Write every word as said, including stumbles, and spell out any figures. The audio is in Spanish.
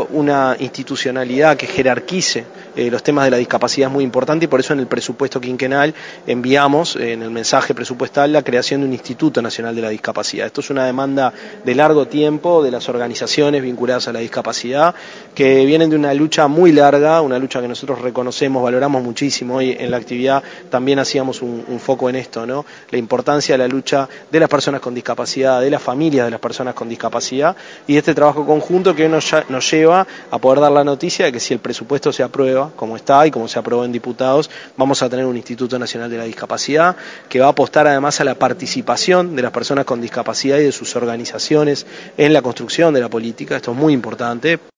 una institucionalidad que jerarquice eh, los temas de la discapacidad es muy importante, y por eso en el presupuesto quinquenal enviamos eh, en el mensaje presupuestal la creación de un Instituto Nacional de la Discapacidad. Esto es una demanda de largo tiempo de las organizaciones vinculadas a la discapacidad, que vienen de una lucha muy larga, una lucha que nosotros reconocemos, valoramos muchísimo. Hoy en la actividad también hacíamos un, un foco en esto, ¿no? La importancia de la lucha de las personas con discapacidad, de las familias de las personas con discapacidad, y este trabajo conjunto que nos, nos lleva a poder dar la noticia de que si el presupuesto se aprueba, como está y como se aprobó en diputados, vamos a tener un Instituto Nacional de la Discapacidad que va a apostar además a la participación de las personas con discapacidad y de sus organizaciones en la construcción de la política. Esto es muy importante.